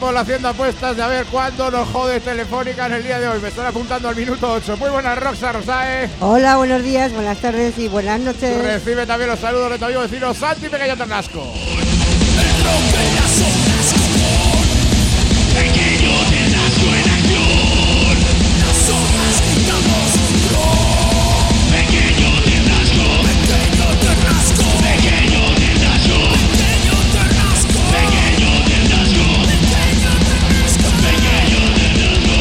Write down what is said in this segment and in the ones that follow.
Estamos haciendo apuestas de a ver cuándo nos jode Telefónica en el día de hoy. Me están apuntando al minuto 8. Muy buenas, Roxa Rosae. Hola, buenos días, buenas tardes y buenas noches. Recibe también los saludos de tu amigo vecino Santi Pequeño Ternasco. Pequeño Ternasco en acción. Nosotros quitamos control. Pequeño Ternasco. Pequeño Ternasco. Pequeño Ternasco. Pequeño Ternasco. Pequeño Ternasco. Pequeño Ternasco. Pequeño Ternasco.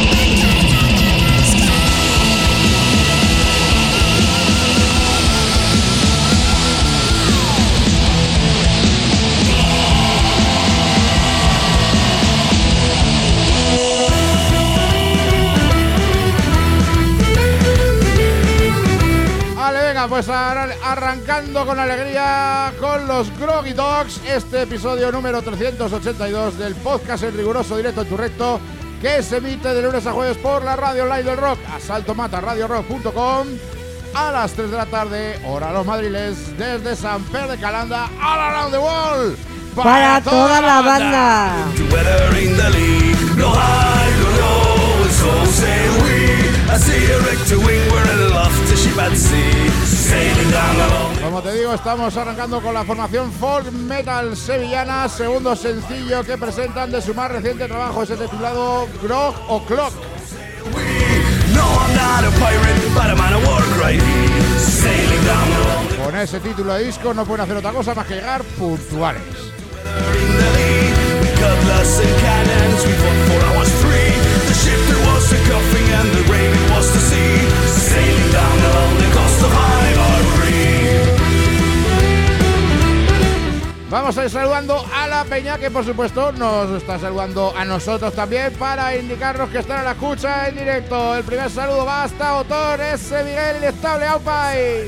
Pues arrancando con alegría con los Groggy Dogs, este episodio número 382 del podcast en riguroso directo en tu recto, que se emite de lunes a jueves por la radio online del rock, asaltomataradiorock.com, a las 3 de la tarde, hora los madriles, desde San Pedro de Calanda, all around the world, para toda la banda. Como te digo, estamos arrancando con la formación folk metal sevillana, segundo sencillo que presentan de su más reciente trabajo, ese titulado Grog o Clock. Con ese título de disco no pueden hacer otra cosa más que llegar puntuales. Vamos a ir saludando a la peña que por supuesto nos está saludando a nosotros también para indicarnos que están a la escucha en directo. El primer saludo va hasta Autor, ese Miguel Inestable, Aupai.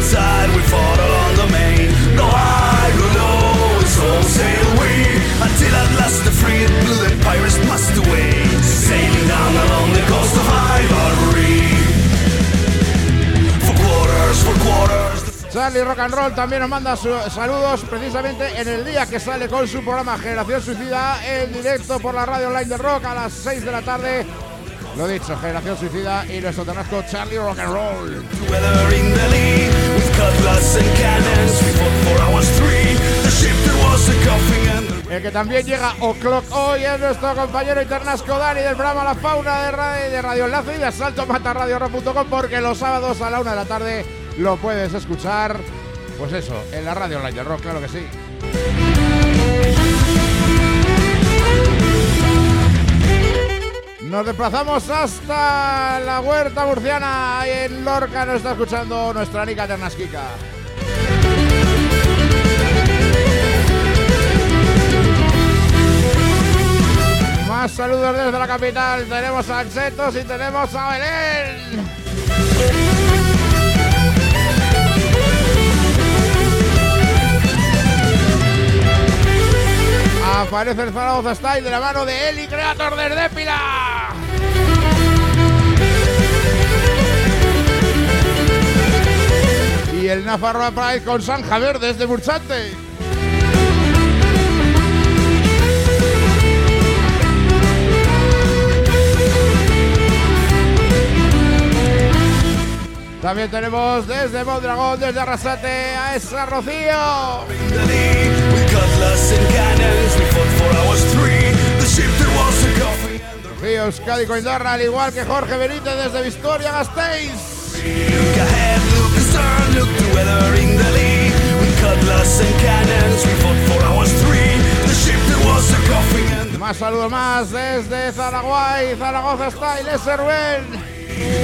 Charlie Rock and Roll también nos manda saludos precisamente en el día que sale con su programa Generación Suicida en directo por la radio online de rock a las 6 de la tarde. Lo dicho, Generación Suicida y nuestro Ternasco Charlie Rock and Roll. El que también llega O'Clock hoy es nuestro compañero Ternasco Dani del programa La Fauna de Radio Enlace y de asaltomataradiorock.com, porque los sábados a la 1 de la tarde lo puedes escuchar, pues eso, en la radio online del rock, claro que sí. Nos desplazamos hasta la Huerta Murciana y en Lorca nos está escuchando nuestra Nica Ternasquica. Más saludos desde la capital, tenemos a Ansetos y tenemos a Belén. Aparece el Zaragoza Style de la mano de Eli Creator desde Pila. Y el Nafarroa Pride con San Javier desde Burchante. También tenemos desde Mondragón, desde Arrasate, a esa Rocío. Rocío Euskadi Coindarra, al igual que Jorge Benítez desde Victoria Gasteiz. Más saludos más desde Zaragoza, Zaragoza Style, ese Rubén.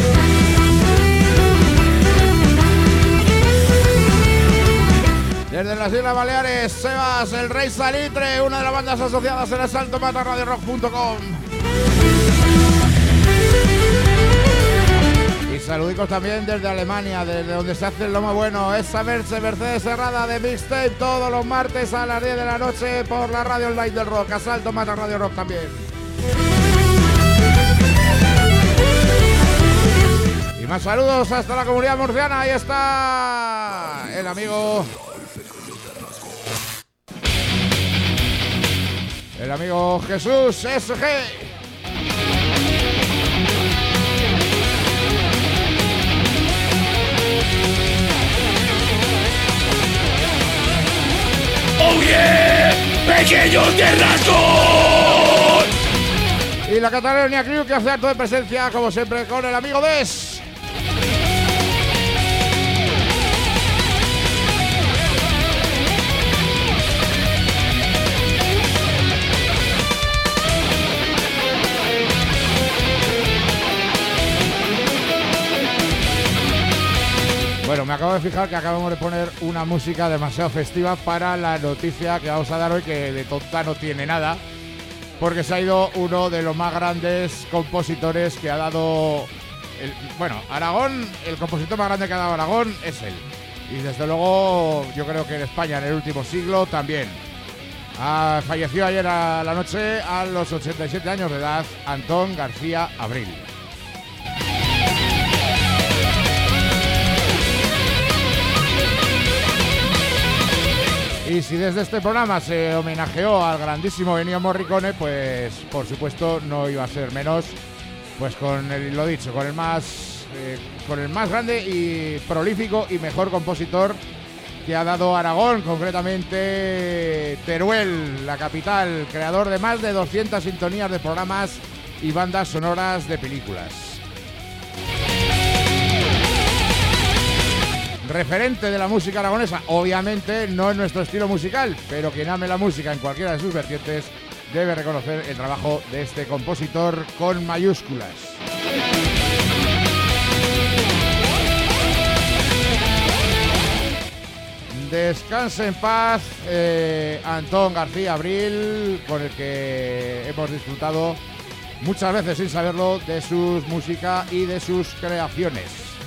Desde las Islas Baleares, Sebas, el Rey Salitre, una de las bandas asociadas en asaltomataradiorock.com. Y saludicos también desde Alemania, desde donde se hace el lomo bueno. Esa Mercedes Herrada de Mixtape todos los martes a las 10 de la noche por la radio online del rock. Asalto Mata Radio Rock también. Y más saludos hasta la comunidad murciana. Ahí está el amigo el amigo Jesús SG. ¡Oh yeah! ¡Pequeños de rasgos! Y la Catalonia Crew, que hace acto de presencia, como siempre, con el amigo Des. Bueno, me acabo de fijar que acabamos de poner una música demasiado festiva para la noticia que vamos a dar hoy, que de tonta no tiene nada, porque se ha ido uno de los más grandes compositores que ha dado... Aragón, el compositor más grande que ha dado Aragón es él. Y desde luego yo creo que en España en el último siglo también. Falleció ayer a la noche a los 87 años de edad Antón García Abril. Y si desde este programa se homenajeó al grandísimo Ennio Morricone, pues por supuesto no iba a ser menos, pues con el más grande y prolífico y mejor compositor que ha dado Aragón, concretamente Teruel, la capital, creador de más de 200 sintonías de programas y bandas sonoras de películas. Referente de la música aragonesa, obviamente no en nuestro estilo musical, pero quien ame la música en cualquiera de sus vertientes debe reconocer el trabajo de este compositor con mayúsculas. Descanse en paz, Antón García Abril, con el que hemos disfrutado muchas veces sin saberlo de su música y de sus creaciones.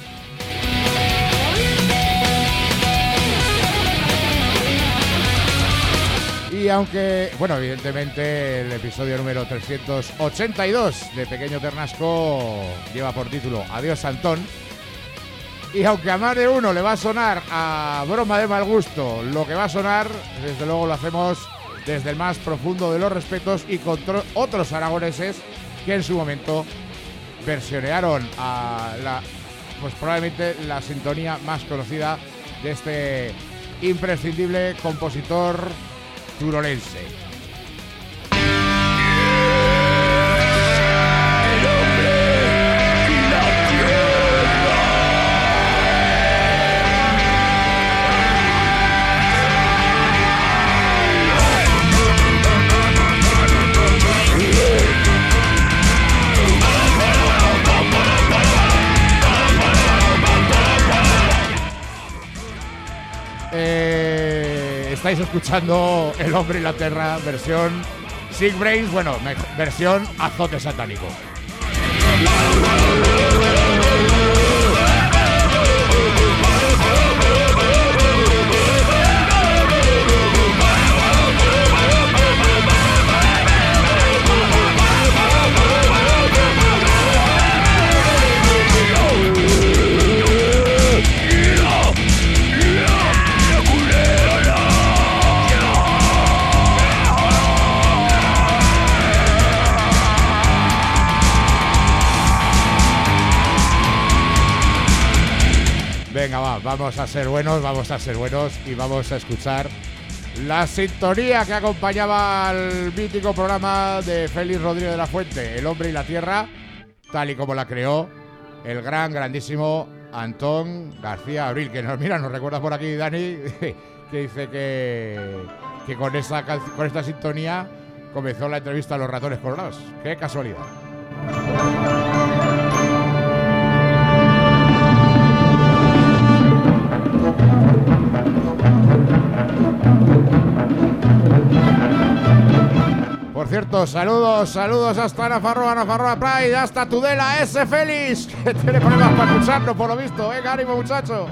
Y aunque, evidentemente el episodio número 382 de Pequeño Ternasco lleva por título Adiós Antón, y aunque a más de uno le va a sonar a broma de mal gusto lo que va a sonar, desde luego lo hacemos desde el más profundo de los respetos y con otros aragoneses que en su momento versionearon a probablemente la sintonía más conocida de este imprescindible compositor turolense. Estáis escuchando El Hombre y la Tierra, versión Sick Brains, versión azote satánico. Venga, vamos a ser buenos y vamos a escuchar la sintonía que acompañaba al mítico programa de Félix Rodríguez de la Fuente, El Hombre y la Tierra, tal y como la creó el grandísimo Antón García Abril, que nos recuerda por aquí Dani, que dice que con esta sintonía comenzó la entrevista a los ratones colorados. ¡Qué casualidad! Por cierto, saludos hasta Nafarroa Pride, hasta Tudela, ese Félix, que tiene problemas para escucharnos por lo visto. Venga, ánimo, muchacho.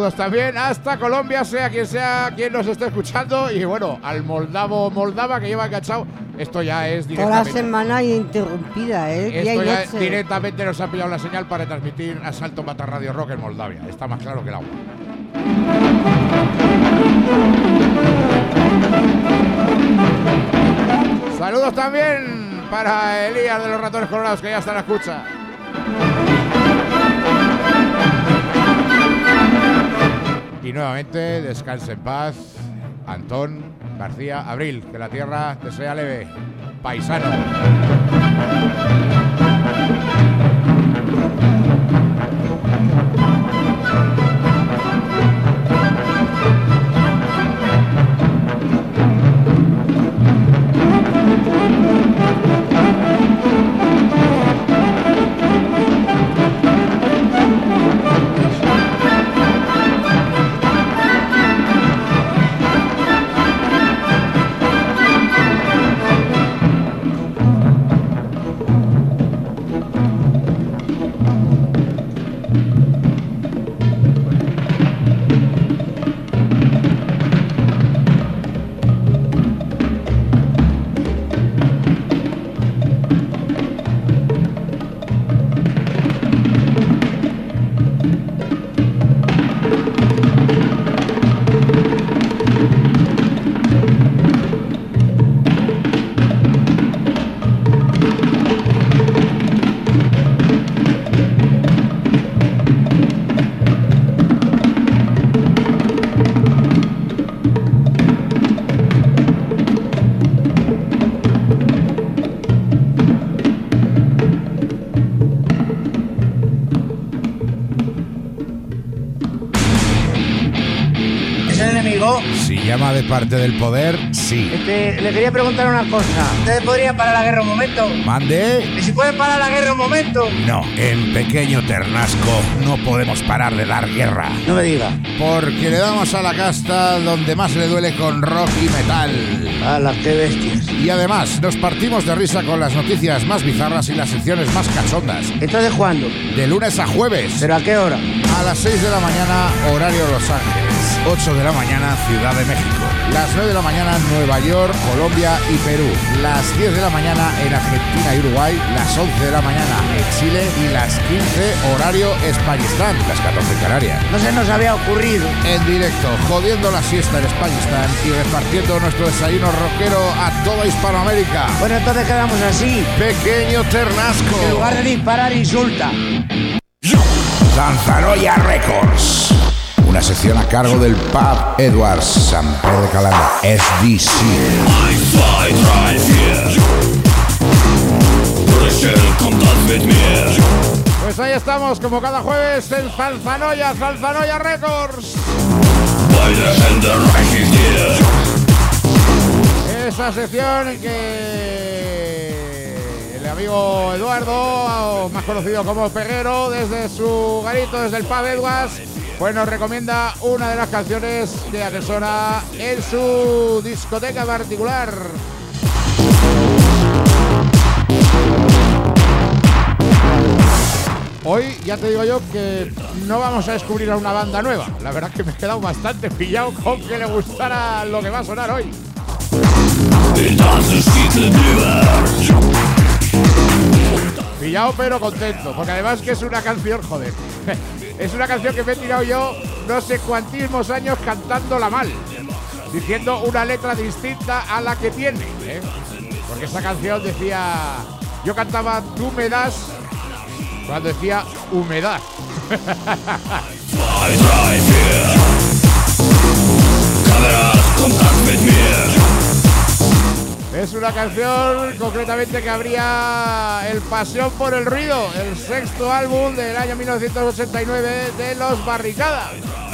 Saludos también hasta Colombia, sea quien nos esté escuchando. Y bueno, al moldava que lleva enganchado. Esto ya es directamente. Toda la semana ininterrumpida, Esto ya directamente nos ha pillado la señal para transmitir Asalto Mata Radio Rock en Moldavia. Está más claro que el agua. Saludos también para Elías de los Ratones Colorados, que ya está en la escucha. Y nuevamente, descanse en paz, Antón García Abril, que la tierra te sea leve, paisano. Si llama de parte del poder, sí. Le quería preguntar una cosa. ¿Ustedes podrían parar la guerra un momento? ¿Mande? ¿Y si pueden parar la guerra un momento? No, en Pequeño Ternasco no podemos parar de dar guerra. No me diga. Porque le damos a la casta donde más le duele con rock y metal. ¡Hala, qué bestias! Y además, nos partimos de risa con las noticias más bizarras y las secciones más cachondas. ¿Entonces cuándo? De lunes a jueves. ¿Pero a qué hora? A las 6 de la mañana, horario Los Ángeles. 8 de la mañana, Ciudad de México. Las 9 de la mañana, Nueva York, Colombia y Perú. Las 10 de la mañana en Argentina y Uruguay. Las 11 de la mañana en Chile. Y las 15, horario Españistán. Las 14 en Canarias. No se nos había ocurrido. En directo, jodiendo la siesta en Españistán y repartiendo nuestro desayuno rockero a toda Hispanoamérica. Bueno, entonces quedamos así. Pequeño Ternasco. En lugar de disparar, insulta. Zanzaroya Records. Una sección a cargo del Pub Edwards, San Pedro de Calanda, SDC. Pues ahí estamos, como cada jueves, en Zanzaroya Records. Esa sección en que el amigo Eduardo, más conocido como Peguero, desde su garito, desde el Pub Edwards, pues nos recomienda una de las canciones que atesora en su discoteca particular. Hoy ya te digo yo que no vamos a descubrir a una banda nueva. La verdad es que me he quedado bastante pillado con que le gustara lo que va a sonar hoy. Pillado pero contento, porque además que es una canción, joder, es una canción que me he tirado yo no sé cuantísimos años cantándola mal, diciendo una letra distinta a la que tiene, ¿eh? Porque esa canción decía, yo cantaba tú me das cuando decía humedad. Es una canción concretamente que abría El Pasión por el Ruido, el sexto álbum del año 1989 de Los Barricada.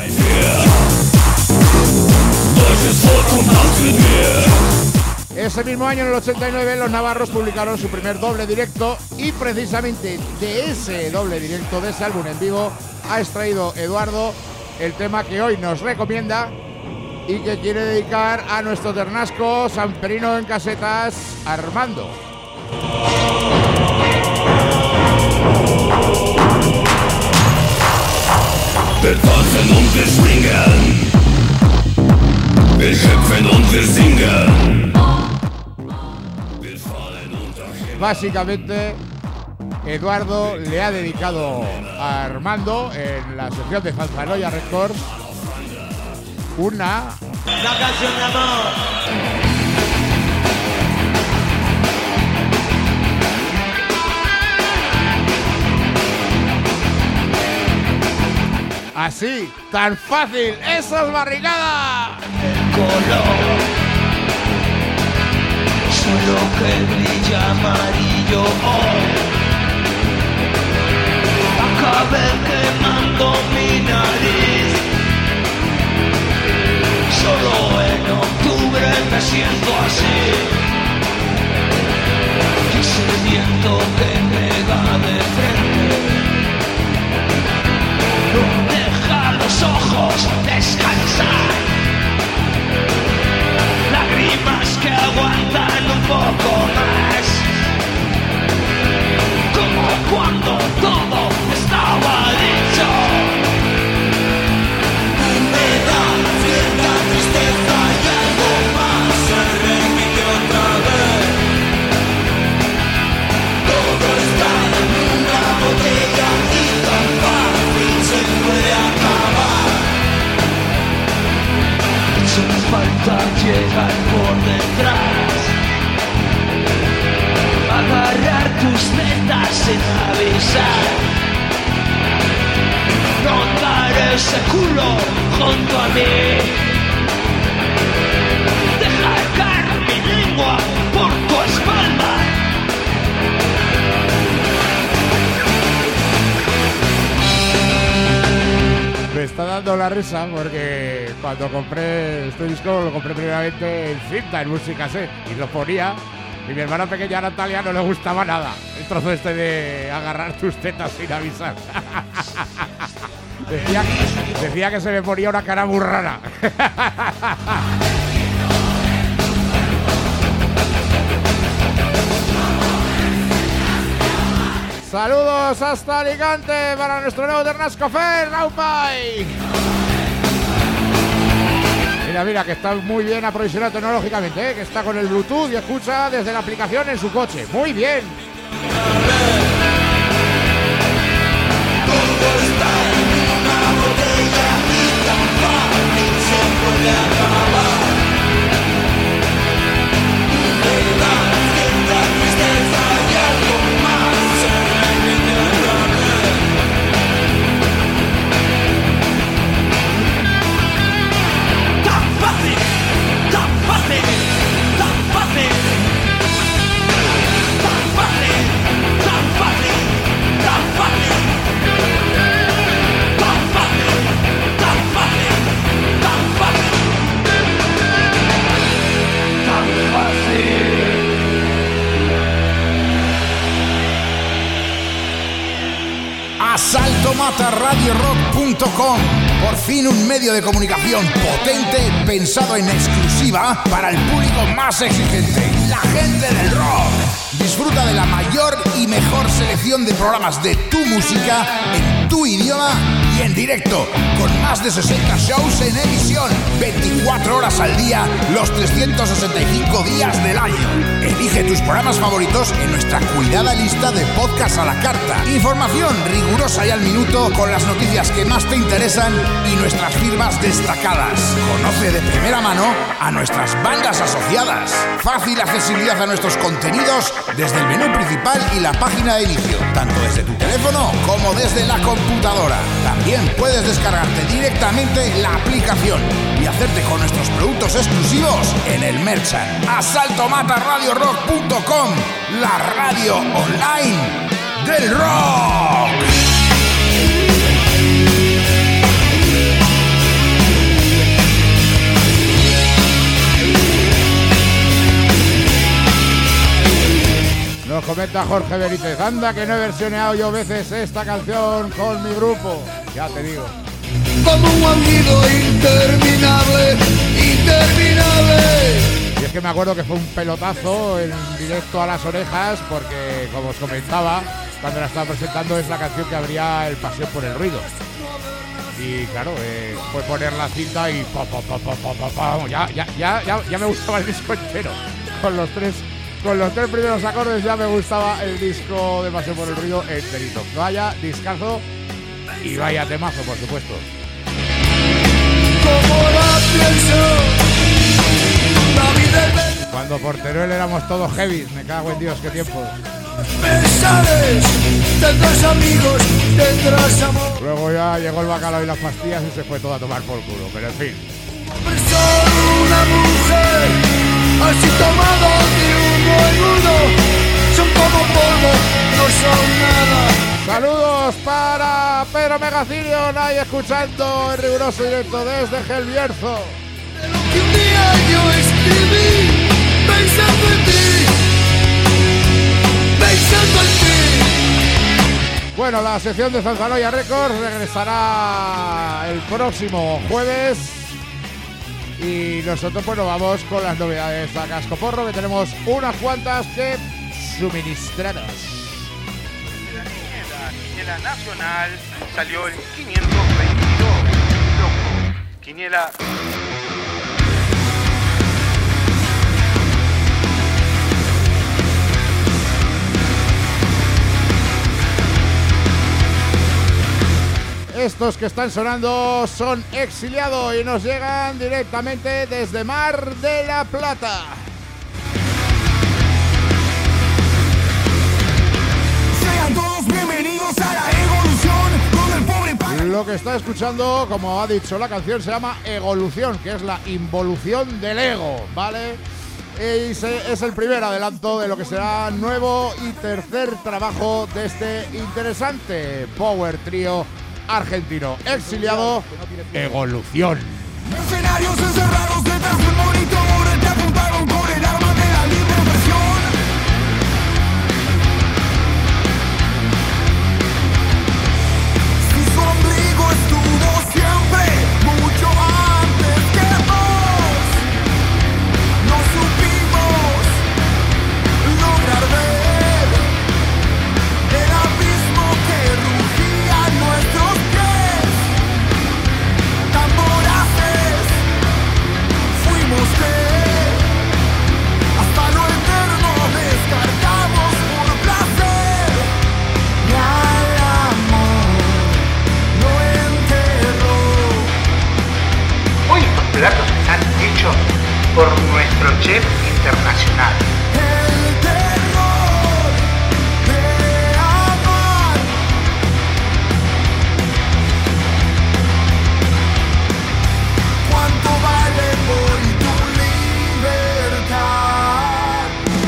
Ese mismo año, en el 89, los navarros publicaron su primer doble directo y precisamente de ese doble directo, de ese álbum en vivo, ha extraído Eduardo el tema que hoy nos recomienda y que quiere dedicar a nuestro ternasco sanperino en casetas, Armando. Wir tanzen und wir springen, wir hüpfen und wir singen. Wir fallen unter. Básicamente, Eduardo le ha dedicado a Armando en la sección de Fanzanoia Records una canción de amor. así, tan fácil. ¡Eso es barricada! El color, solo que brilla amarillo hoy. Acabé quemando mi nariz. Solo en octubre me siento así. Y ese viento que me da de frente no deja los ojos descansar. Lágrimas que aguantan un poco más. Como cuando todo estaba dicho. Y me da cierta tristeza y algo más. Se repite otra vez. Todo está en una botella y tan fácil se puede acabar. Solo falta llegar por detrás, agarrar tus tetas sin avisar, notar ese culo junto a mí, dejar caer mi lengua por tu espalda. Me está dando la risa porque cuando compré este disco lo compré primeramente en cinta, en música cassette, y lo ponía. Y mi hermana pequeña Natalia no le gustaba nada el trozo este de agarrar tus tetas sin avisar. decía que se me ponía una cara muy rara. Saludos hasta Alicante para nuestro nuevo Ternasco Fair, Raupay. Mira, que está muy bien aprovisionado tecnológicamente, ¿eh? Que está con el Bluetooth y escucha desde la aplicación en su coche. ¡Muy bien! Todo está en una botella y tan fácil se puede acabar. Me da cierta tristeza y algo más. Se repite otra vez. Tan fácil, tan fácil, tan fácil, tan fácil, tan fácil, tan fácil, tan fácil, tan fácil, tan fácil, tan fácil. AsaltoMataRadioRock.com. Por fin un medio de comunicación potente pensado en exclusiva para el público más exigente, la gente del rock. Disfruta de la mayor y mejor selección de programas de tu música en tu idioma y en directo, con más de 60 shows en emisión, 24 horas al día, los 365 días del año. Elige tus programas favoritos en nuestra cuidada lista de podcast a la carta. Información rigurosa y al minuto con las noticias que más te interesan y nuestras firmas destacadas. Conoce de primera mano a nuestras bandas asociadas. Fácil accesibilidad a nuestros contenidos desde el menú principal y la página de inicio, tanto desde tu teléfono como desde la computadora. También puedes descargarte directamente la aplicación y hacerte con nuestros productos exclusivos en el Merchant. AsaltoMataRadioRock.com, la radio online del rock. Nos comenta Jorge Benítez, anda que no he versioneado yo veces esta canción con mi grupo. Ya te digo. Como un aullido interminable, interminable. Y es que me acuerdo que fue un pelotazo en directo a las orejas porque, como os comentaba, cuando la estaba presentando es la canción que abría el Pasión por el Ruido. Y claro, fue poner la cinta y ya me gustaba el disco entero. Con los tres primeros acordes ya me gustaba el disco de Paseo por el Río enterito. Vaya discazo y vaya temazo, por supuesto. Cuando por Teruel éramos todos heavy, me cago en Dios, qué tiempo. Pensares, tendrás amigos, tendrás amor. Luego ya llegó el bacalao y las pastillas y se fue todo a tomar por culo, pero en fin. Solo una mujer, así tomado de uno en uno, son como polvo, no son nada. Saludos para Pedro Megacirion, ahí escuchando el riguroso directo desde Gelbierzo. De lo que un día yo escribí, pensando en ti, pensando en ti. Bueno, la sección de Zanzanoya Records regresará el próximo jueves y nosotros pues nos vamos con las novedades a cascoporro, que tenemos unas cuantas que suministraros. La nacional salió el 522. Loco. Quiniela. Estos que están sonando son Exiliado y nos llegan directamente desde Mar de la Plata. Bienvenidos a la evolución, donde el pobre padre... Lo que está escuchando, como ha dicho la canción, se llama Evolución, que es la involución del ego, ¿vale? Y es el primer adelanto de lo que será nuevo y tercer trabajo de este interesante power trío argentino. Exiliado, Evolución. Escenarios encerrados detrás del monitor, te apuntaron con el arma de la libre expresión. Su ombligo estuvo siempre mucho antes que vos. No supimos lograr ver el abismo que rugía en nuestros pies. Tan voraces fuimos que hasta lo eterno descartamos por placer. Y al amor lo enterró. Hoy estos platos están hechos por nuestro chef internacional. El terror de amar. ¿Cuánto vale hoy tu libertad?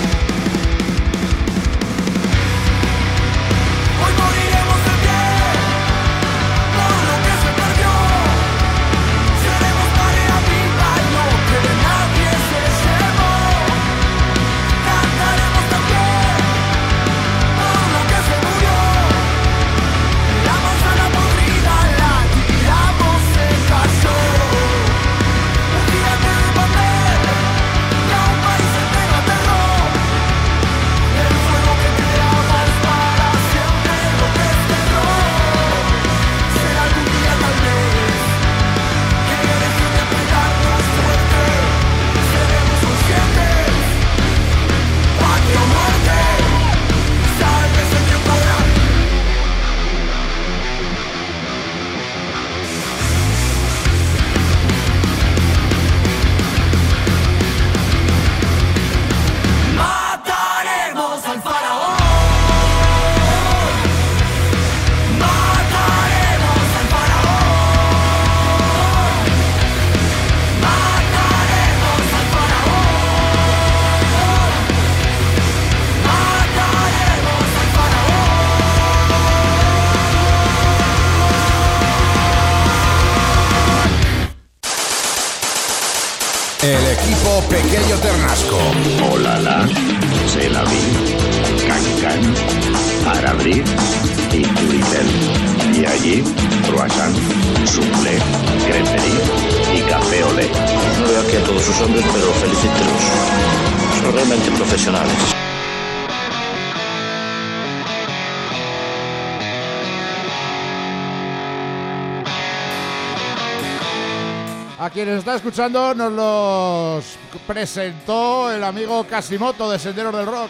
Hoy moriremos de pie por lo que se perdió. Seremos marea viva lo que nadie se llevó. Cantaremos también por lo que se murió. La manzana podrida la tiramos, se cayó. Un gigante de papel y a un país entero aterró. El fuego que creamos para siempre lo desterró. Será algún día tal vez que deje de pegarnos fuerte. Seremos conscientes. Patria o muerte, sálvese quien pueda. Mataremos al faraón. Mataremos al faraón. Mataremos al faraón. Mataremos al El equipo Pequeño Ternasco. Olala, C'est la vie, Cancan, Arabri y Turitel. Y allí, croissant, soufflé, creperie y café olé. No veo aquí a todos sus hombres, pero felicítelos. Son realmente profesionales. A quienes está escuchando nos los presentó el amigo Casimoto de Senderos del Rock.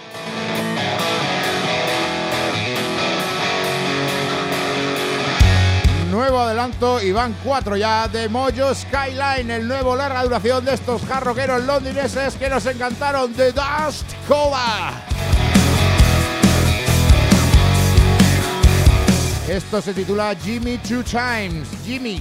Nuevo adelanto y van 4 ya de Mojo Skyline, el nuevo larga duración de estos hard rockeros londinenses que nos encantaron, The Dust Cola. Esto se titula Jimmy Two Times. Jimmy.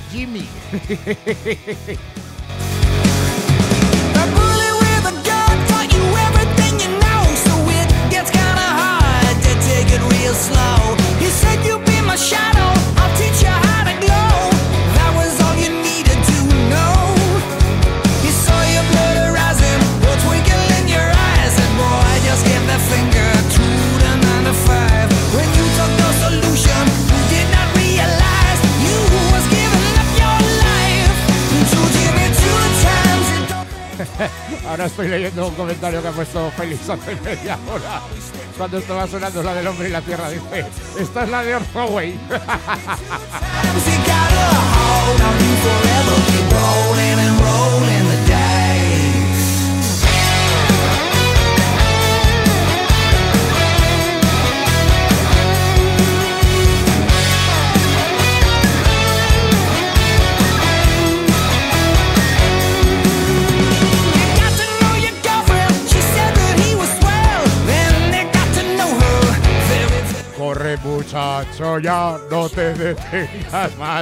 Ahora estoy leyendo un comentario que ha puesto Félix hace media hora. Cuando estaba sonando la del hombre y la tierra, dice: esta es la de Orthoway. Corre, muchacho, ya no te detengas más.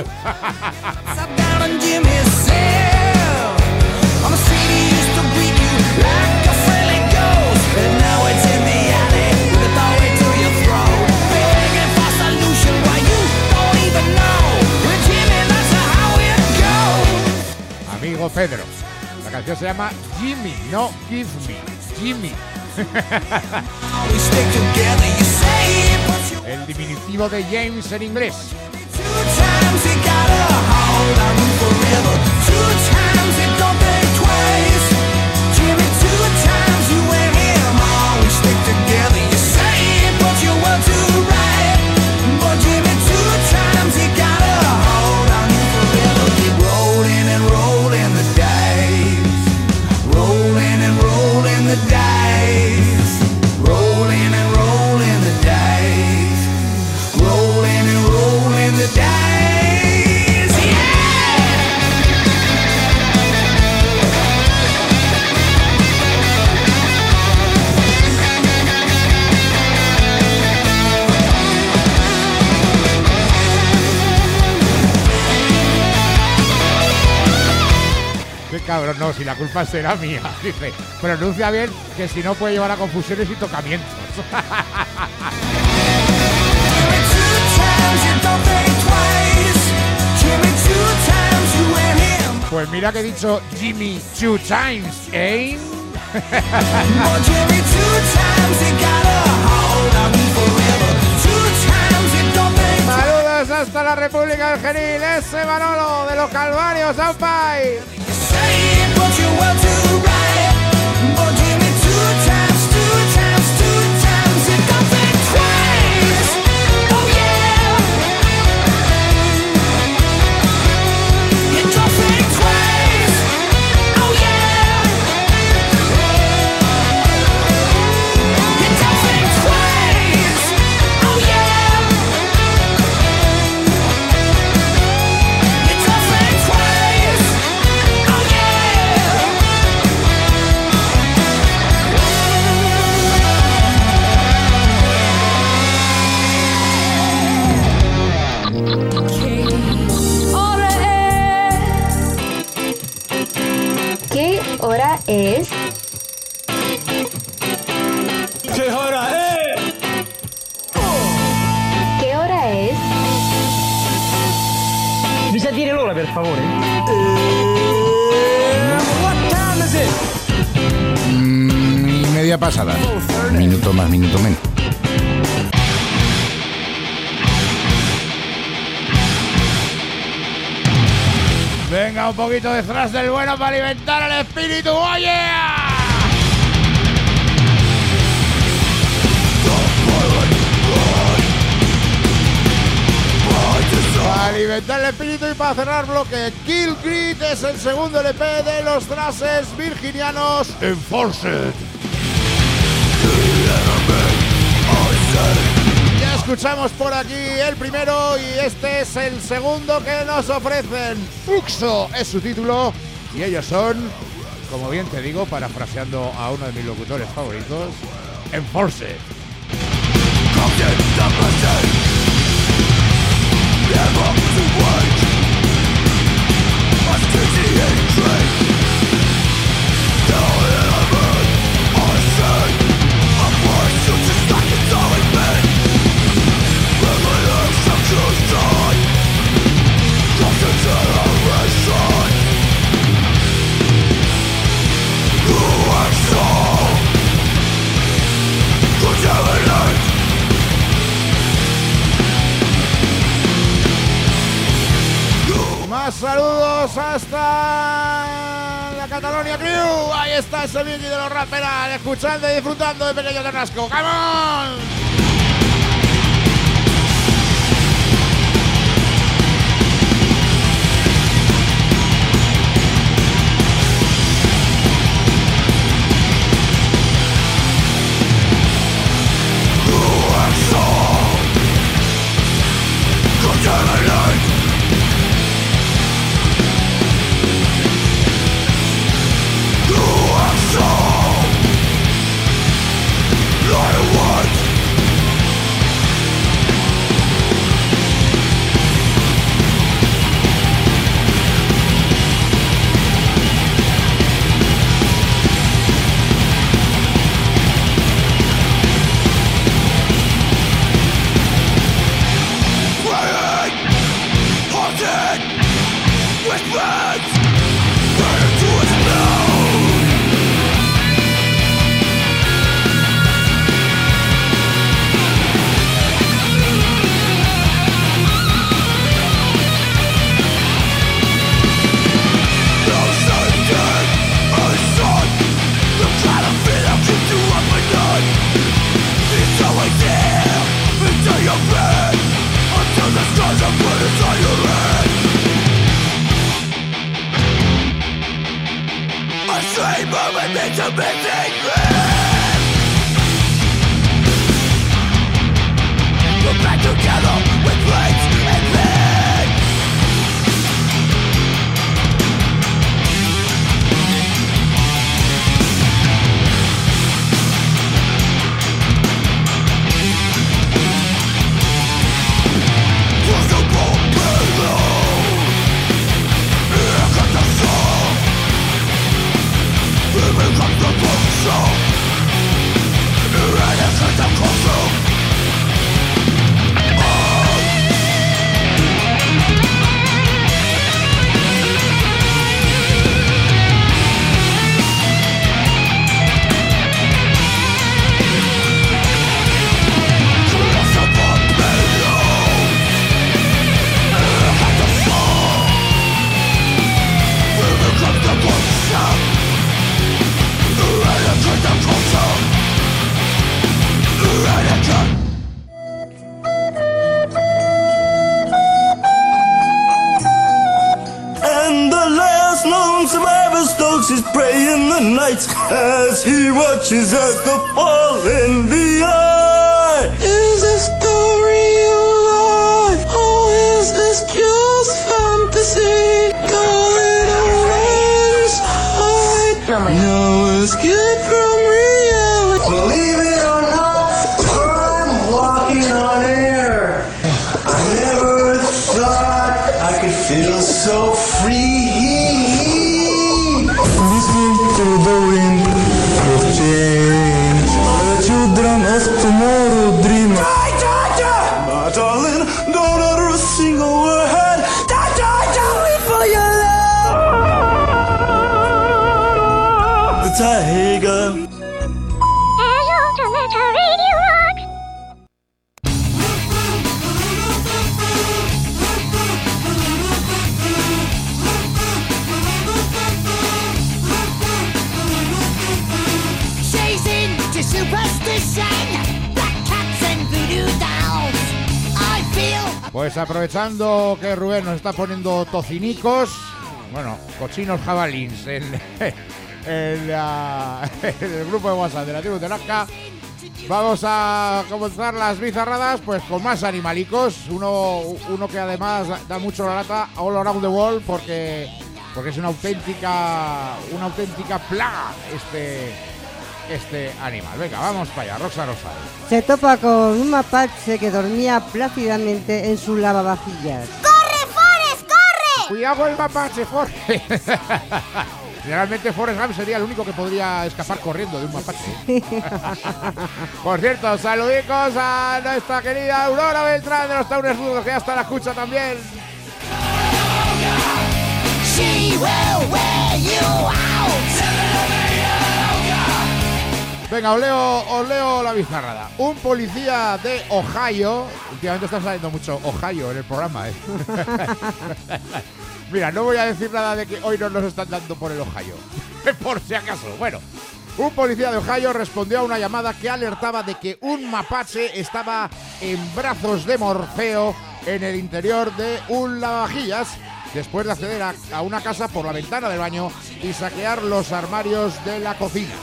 Amigo Pedro, la canción se llama Jimmy, no Give Me, Jimmy. El diminutivo de James en inglés. Cabrón, no, si la culpa será mía. Dice, pronuncia bien, que si no puede llevar a confusiones y tocamientos. Pues mira que he dicho Jimmy Two Times, ¿eh? Saludos hasta la República del Genil, ese Manolo de los Calvarios, ¡Aupai! ¿Qué hora es? ¿Qué hora es? ¿Qué hora es? Mi sa dire l'ora, per favore? What time is it? Y media pasada. Minuto más, minuto menos. Venga, un poquito de thrash del bueno para alimentar el espíritu. ¡Oye! My desire Para alimentar el espíritu y para cerrar bloque, Kill Grit es el segundo LP de los Thrashes virginianos Enforced. Ya escuchamos por aquí el primero y este es el segundo que nos ofrecen. Uxo es su título y ellos son, como bien te digo, parafraseando a uno de mis locutores favoritos, Enforced. Más saludos hasta la Catalonia Crew. Ahí está ese Vicky de los Raperal, escuchando y disfrutando de Pequeño Carrasco. ¡Come on! As he watches us the fall in the eye. Is this the real life? Or is this just fantasy? Going away inside. No escape from reality. Believe it or not, I'm walking on air. I never thought I could feel so free. Listening to the wind of change. The children of tomorrow dream. My darling, don't utter a single word. Wait for your love. The tiger. Superstition, black cats and voodoo dolls. I feel Pues aprovechando que Rubén nos está poniendo tocinicos, bueno, cochinos jabalíns en el grupo de WhatsApp de la tribu de Nazca, vamos a comenzar las bizarradas pues con más animalicos. Uno que además da mucho la lata, all around the world, porque es una auténtica plaga este animal. Venga, vamos para allá, Rosa Rosal. Se topa con un mapache que dormía plácidamente en su lavavajillas. ¡Corre, Forrest, corre! Cuidado el mapache, Forrest. Generalmente Forrest Gump sería el único que podría escapar corriendo de un mapache. Por cierto, saludicos a nuestra querida Aurora Beltrán de los Taunes Rudos, que ya está en la escucha también. She will wear you out. Venga, os leo la bizarrada. Un policía de Ohio, últimamente está saliendo mucho Ohio en el programa, Mira, no voy a decir nada de que hoy no nos están dando por el Ohio, por si acaso. Bueno, un policía de Ohio respondió a una llamada que alertaba de que un mapache estaba en brazos de Morfeo en el interior de un lavavajillas, después de acceder a una casa por la ventana del baño y saquear los armarios de la cocina.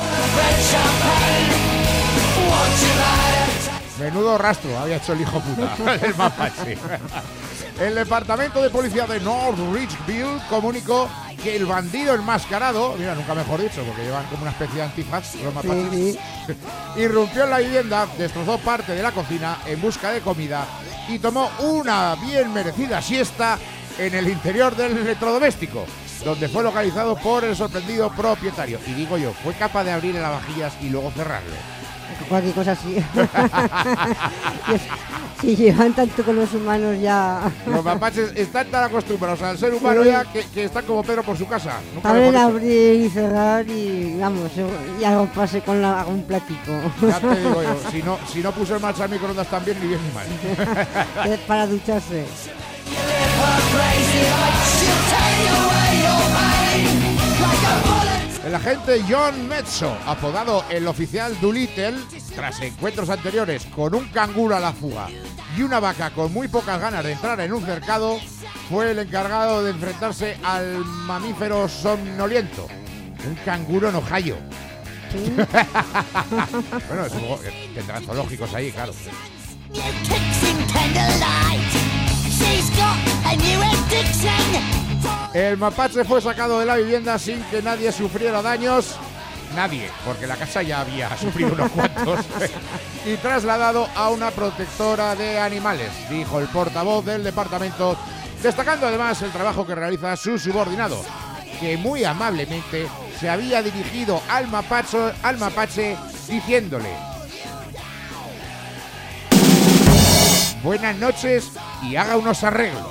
Menudo rastro había hecho el hijo puta del mapache. El departamento de policía de North Ridgeville comunicó que el bandido enmascarado, mira, nunca mejor dicho, porque llevan como una especie de antifaz los mapaches, sí. Irrumpió en la vivienda, destrozó parte de la cocina en busca de comida y tomó una bien merecida siesta en el interior del electrodoméstico, donde fue localizado por el sorprendido propietario. Y digo yo, fue capaz de abrir el lavavajillas y luego cerrarlo. Cualquier cosa así. Si llevan tanto con los humanos ya. Los mapaches están tan acostumbrados al ser humano, sí, ya que están como Pedro por su casa. Saben abrir y cerrar y vamos, y algo pase con algún platico. Ya te digo yo, si no puso en marcha el microondas también, ni bien ni mal. Para ducharse. El agente John Metso, apodado el oficial Doolittle, tras encuentros anteriores con un canguro a la fuga y una vaca con muy pocas ganas de entrar en un cercado, fue el encargado de enfrentarse al mamífero somnoliento, un canguro en Ohio. ¿Sí? Bueno, supongo que tendrán zoológicos ahí, claro. El mapache fue sacado de la vivienda sin que nadie sufriera daños. Nadie, porque la casa ya había sufrido unos cuantos. Y trasladado a una protectora de animales, dijo el portavoz del departamento, destacando además el trabajo que realiza su subordinado, que muy amablemente se había dirigido al mapache diciéndole: buenas noches y haga unos arreglos.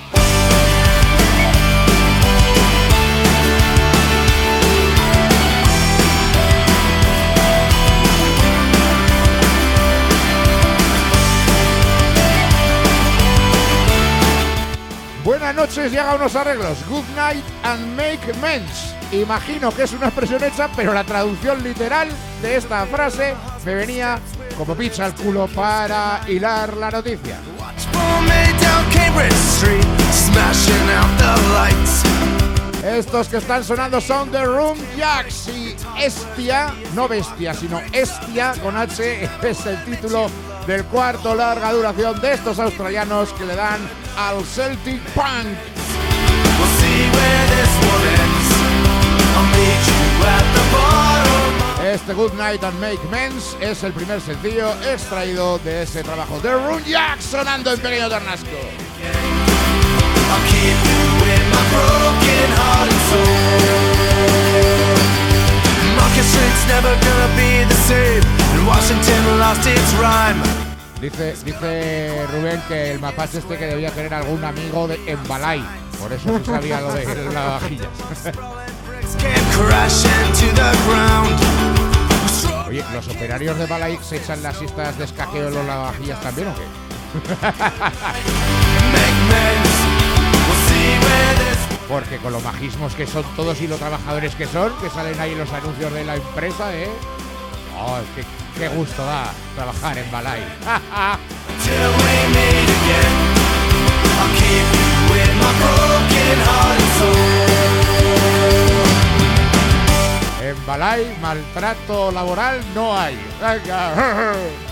Buenas noches y haga unos arreglos. Good night and make amends. Imagino que es una expresión hecha, pero la traducción literal de esta frase me venía como pizza al culo para hilar la noticia. Estos que están sonando son The Room Jacks y Estia, no bestia, sino Estia con H, es el título del cuarto larga duración de estos australianos que le dan al Celtic Punk. Este Good Night and Make Amends es el primer sencillo extraído de ese trabajo. The Room Jacks sonando en Pequeño Ternasco. Dice Rubén que el mapache que debía tener algún amigo en Balay, por eso se sabía lo de las lavavajillas. Oye, ¿los operarios de Balay se echan las siestas de escaqueo en los lavavajillas también o qué? Porque con los majismos que son todos y los trabajadores que son, que salen ahí los anuncios de la empresa, Oh, qué gusto da trabajar en Balay. I'll keep you in my broken heart and soul. En Balay, maltrato laboral no hay. Venga.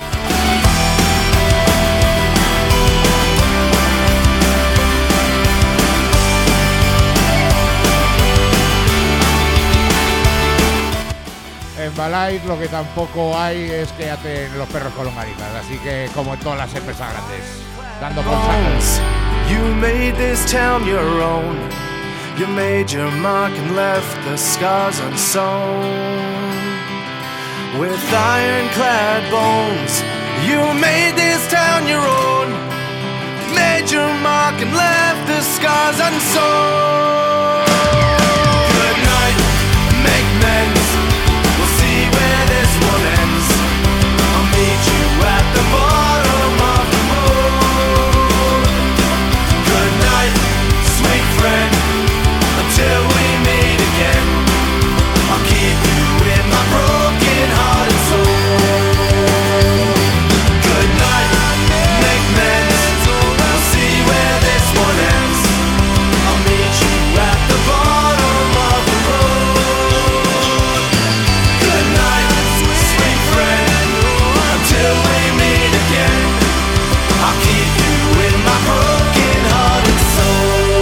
En Balay lo que tampoco hay es que aten los perros con longanitas, así que como en todas las empresas grandes, dando consejos. You made this town your own. You made your mark and left the scars unsown. With ironclad bones, you made this town your own. Made your mark and left the scars unsown. Good night, make amends. We'll see where this one ends. I'll meet you at the bottom of the road. Good night, sweet friend. Until we meet again, I'll keep you in my broken heart and soul. Good night, make amends. We'll see where this one ends. I'll meet you at the bottom of the road. Good night, sweet friend. Until we meet again, I'll keep you in my broken heart and soul.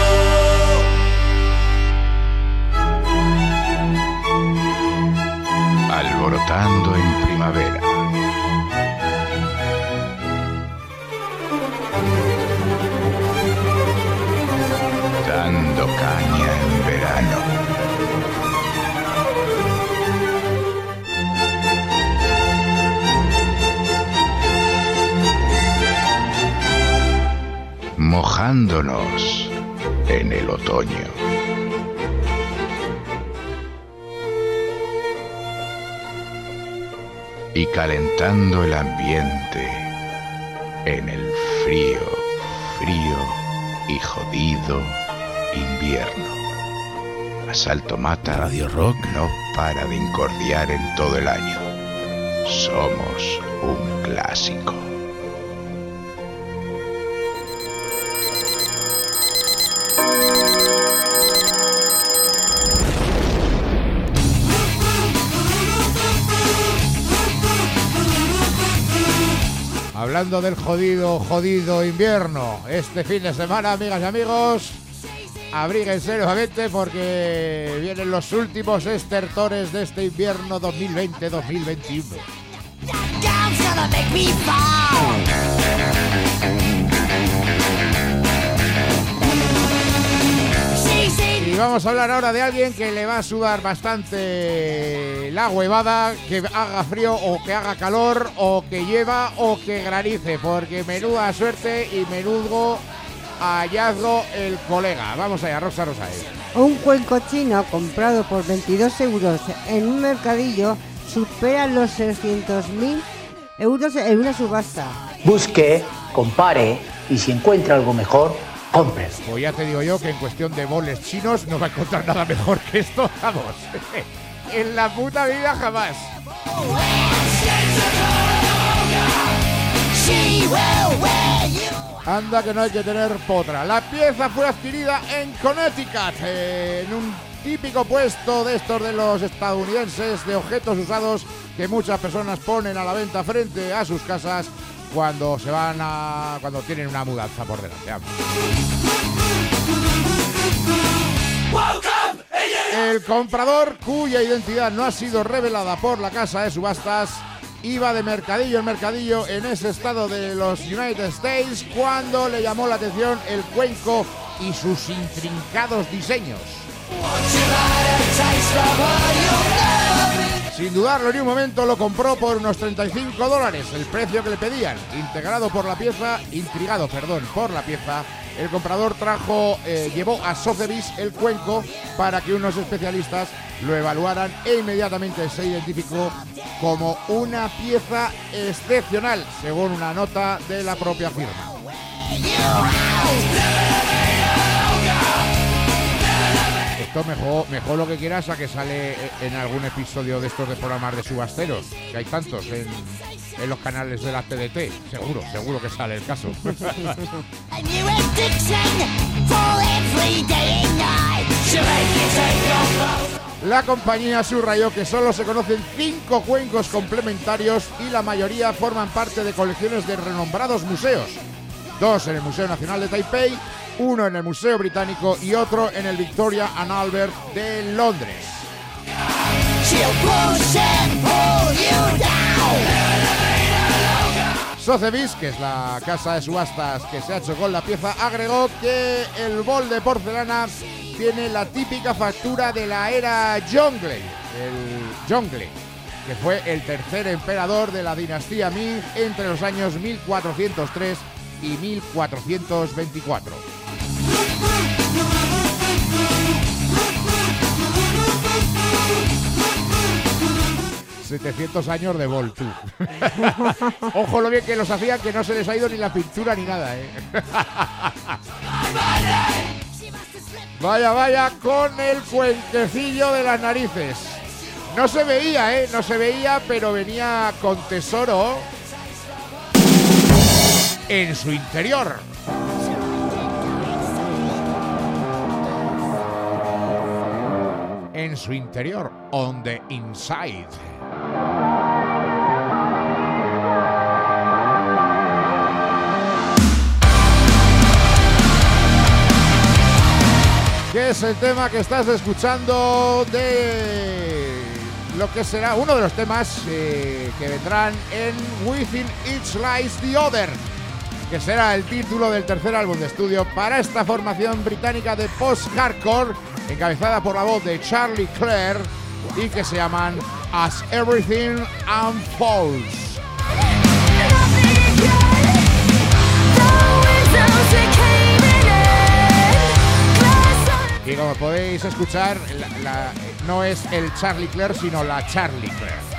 Alborotando en primavera. Dando caña en verano. Mojándonos en el otoño. Y calentando el ambiente en el frío, frío y jodido invierno. Asalto Mata Radio Rock no para de incordiar en todo el año. Somos un clásico. Hablando del jodido invierno, este fin de semana, amigas y amigos, abríguense nuevamente porque vienen los últimos estertores de este invierno 2020-2021. Y vamos a hablar ahora de alguien que le va a sudar bastante la huevada, que haga frío o que haga calor o que llueva o que granice, porque menuda suerte y menudo hallazgo el colega. Vamos allá, Rosa Rosae. Un cuenco chino comprado por 22 euros en un mercadillo supera los 600.000 euros en una subasta. Busque, compare y si encuentra algo mejor, cómprelo. Pues ya te digo yo que en cuestión de boles chinos no va a encontrar nada mejor que esto, vamos. En la puta vida jamás. Anda que no hay que tener potra. La pieza fue adquirida en Connecticut, en un típico puesto de estos de los estadounidenses de objetos usados que muchas personas ponen a la venta frente a sus casas cuando cuando tienen una mudanza por delante. El comprador, cuya identidad no ha sido revelada por la casa de subastas, iba de mercadillo en mercadillo en ese estado de los United States cuando le llamó la atención el cuenco y sus intrincados diseños. Sin dudarlo ni un momento, lo compró por unos $35, el precio que le pedían. Intrigado por la pieza, el comprador llevó a Sotheby's el cuenco para que unos especialistas lo evaluaran e inmediatamente se identificó como una pieza excepcional, según una nota de la propia firma. Esto mejor lo que quieras a que sale en algún episodio de estos de programas de subasteros, que hay tantos en los canales de la TDT. Seguro que sale el caso. La compañía subrayó que solo se conocen 5 cuencos complementarios y la mayoría forman parte de colecciones de renombrados museos. 2 en el Museo Nacional de Taipei, 1 en el Museo Británico y otro en el Victoria and Albert de Londres. Sotheby's, que es la casa de subastas que se ha hecho con la pieza, agregó que el bol de porcelana tiene la típica factura de la era Zhongli, el Zhongli, que fue el tercer emperador de la dinastía Ming entre los años 1403 y 1424. 700 años de bol, tú. Ojo lo bien que los hacían, que no se les ha ido ni la pintura ni nada, Vaya, con el cuenquecillo de las narices. No se veía, pero venía con tesoro en su interior. En su interior, on the inside. Que es el tema que estás escuchando de lo que será uno de los temas que vendrán en Within Each Lies the Other, que será el título del tercer álbum de estudio para esta formación británica de post-hardcore, encabezada por la voz de Charlie Clare, y que se llaman As Everything Unfolds. Y como podéis escuchar, no es el Charlie Clare, sino la Charlie Clare.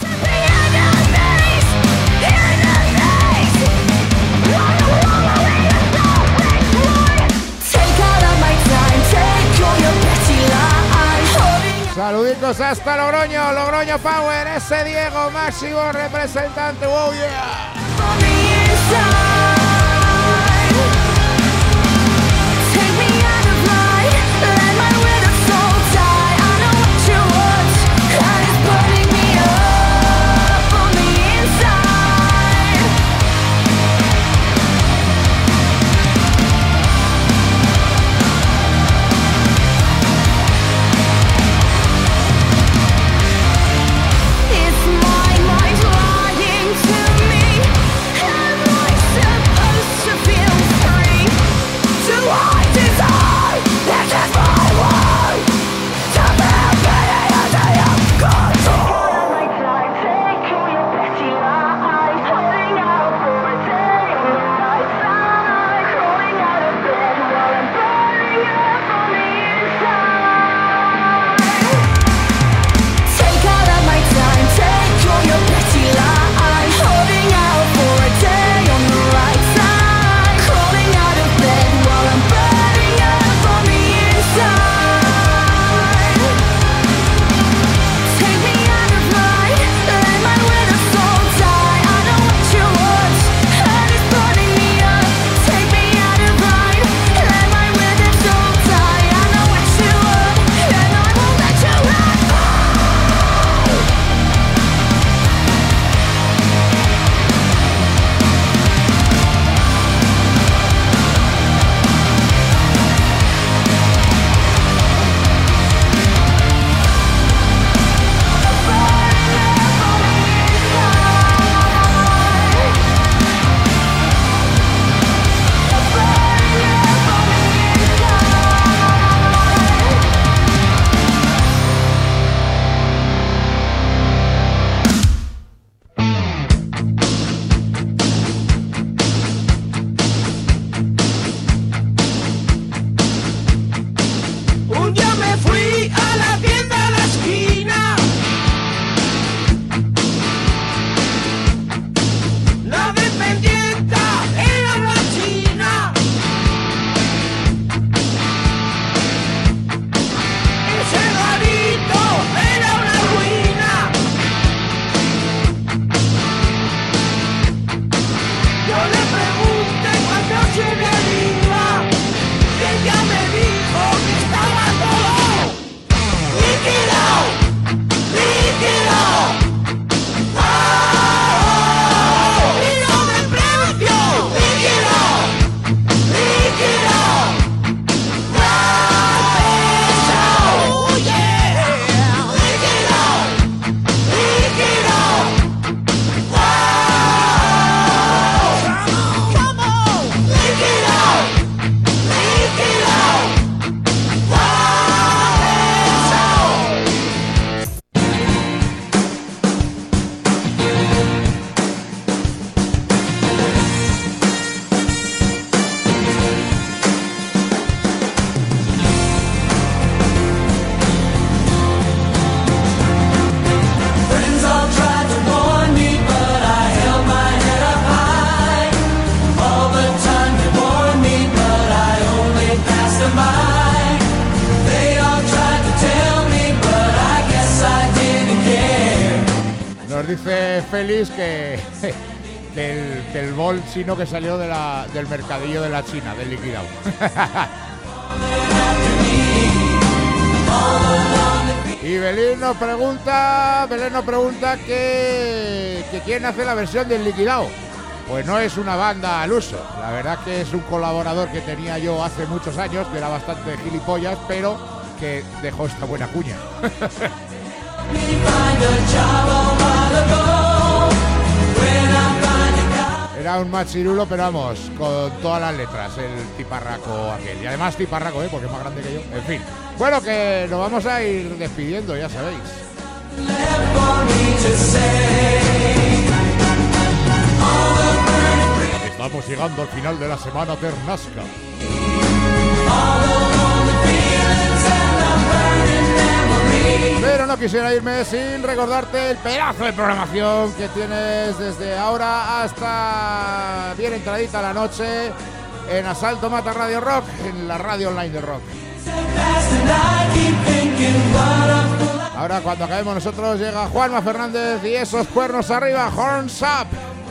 Saludicos hasta Logroño, Logroño Power, ese Diego máximo representante, wow yeah. Is my mind lying to me? Nos dice Félix que del bol chino que salió del mercadillo de la China, del liquidado. Y Belén nos pregunta que quién hace la versión del liquidado. Pues no es una banda al uso. La verdad que es un colaborador que tenía yo hace muchos años, que era bastante gilipollas, pero que dejó esta buena cuña. Era un machirulo, pero vamos, con todas las letras, el tiparraco aquel. Y además tiparraco, porque es más grande que yo. En fin. Bueno, que nos vamos a ir despidiendo, ya sabéis. Estamos llegando al final de la semana Ternasca. Pero no quisiera irme sin recordarte el pedazo de programación que tienes desde ahora hasta bien entradita la noche en Asalto Mata Radio Rock, en la radio online de rock. Ahora cuando acabemos nosotros llega Juanma Fernández y esos cuernos arriba, horns up.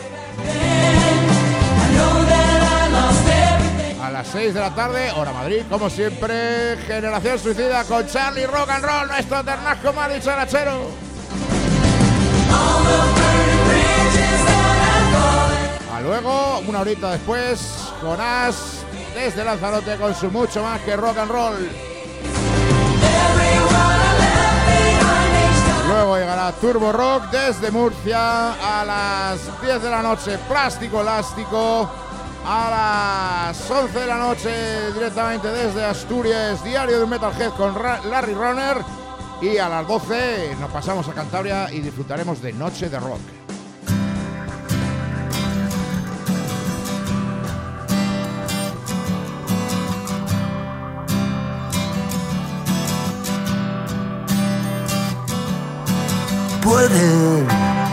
A las 6 de la tarde, hora Madrid, como siempre, Generación Suicida con Charlie Rock and Roll, nuestro ternasco mal dicharachero. A luego, una horita después, con As, desde Lanzarote, con su mucho más que rock and roll. Luego llegará Turbo Rock desde Murcia a las 10 de la noche, Plástico Elástico. A las 11 de la noche, directamente desde Asturias, Diario de un Metalhead con Larry Runner. Y a las 12 nos pasamos a Cantabria y disfrutaremos de Noche de Rock. Pueden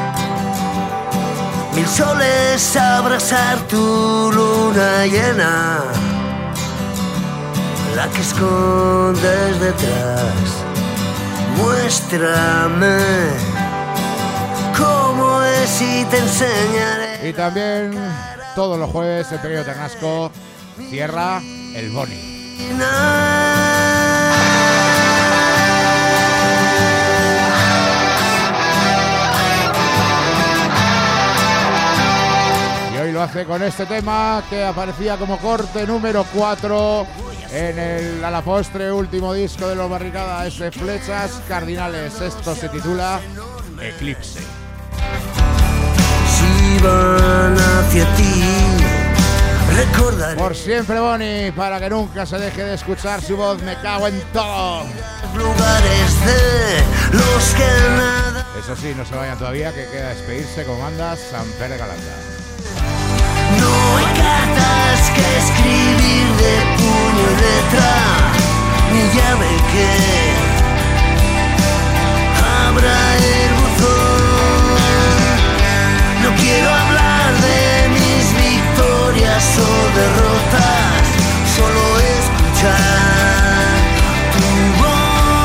mil soles abrazar tu luna llena, la que escondes detrás. Muéstrame cómo es y te enseñaré. Y también todos los jueves el pequeño Ternasco cierra el Boni. Lo hace con este tema que aparecía como corte número 4 en el a la postre último disco de Los Barricada, ese Flechas Cardinales. Esto se titula Eclipse. Si van hacia ti, recordaré. Por siempre Boni, para que nunca se deje de escuchar su voz, me cago en todo. Lugares de los que nada. Eso sí, no se vayan todavía, que queda despedirse como manda Samper Galanda. No hay cartas que escribir de puño y letra, ni llave que abra el buzón. No quiero hablar de mis victorias o derrotas, solo escuchar tu voz.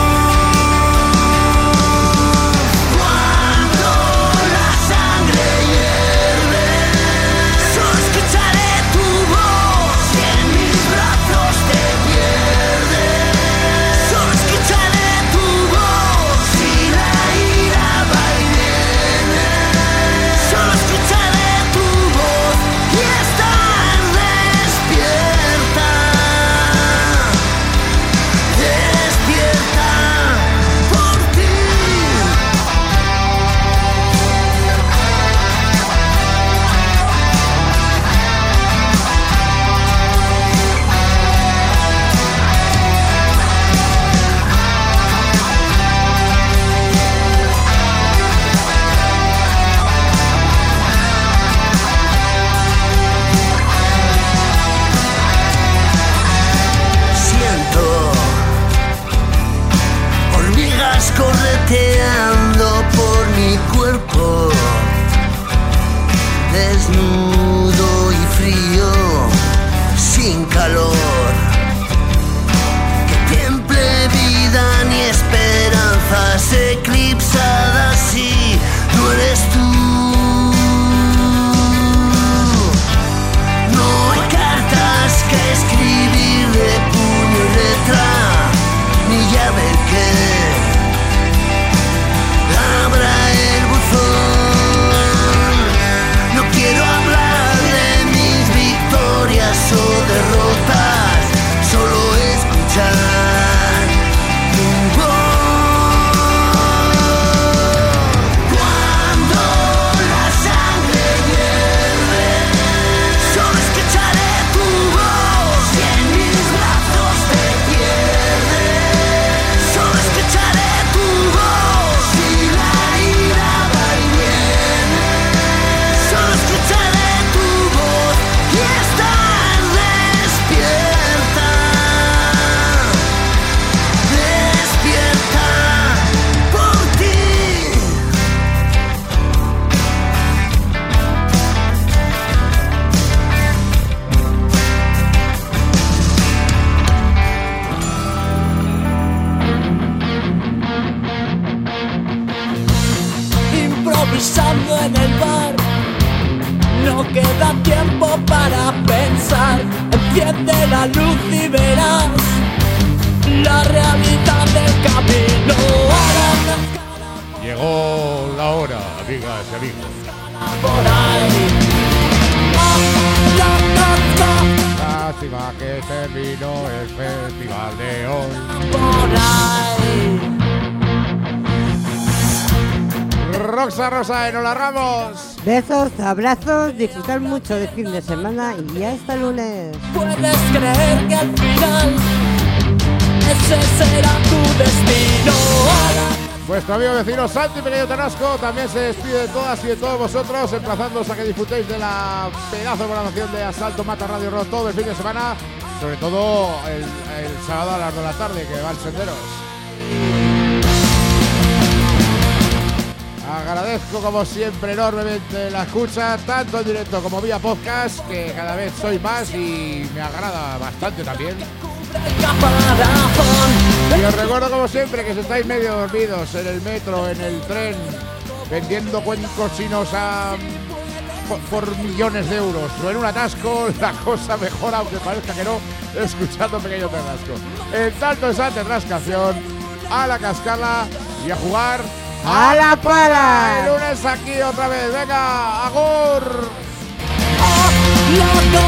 Correteando por mi cuerpo, desnudo y frío, sin calor, que temple vida ni esperanzas eclipsadas. Si no eres tú no queda tiempo para pensar. Enciende la luz y verás la realidad del camino. Llegó la hora, amigas y amigos. Por ahí. Lástima que terminó el festival de hoy. Por ahí. Roxa Rosa, nos largamos. Besos, abrazos, disfrutar mucho de fin de semana y ya hasta el lunes. Puedes creer que al final ese será tu destino. Vuestro amigo vecino Santi Pequeño Tarasco también se despide de todas y de todos vosotros, emplazándoos a que disfrutéis de la pedazo de programación de Asalto Mata Radio Rock todo el fin de semana, sobre todo el sábado a las 2 de la tarde, que va al Senderos. Agradezco como siempre enormemente la escucha, tanto en directo como vía podcast, que cada vez soy más y me agrada bastante también. Y os recuerdo como siempre que si estáis medio dormidos en el metro, en el tren, vendiendo cuencos chinos por millones de euros o en un atasco, la cosa mejora, aunque parezca que no, escuchando Pequeño Tarasco. El tanto es ante rascación, a la cascala y a jugar ¡a la pala! El lunes aquí otra vez, venga, agur. Loco.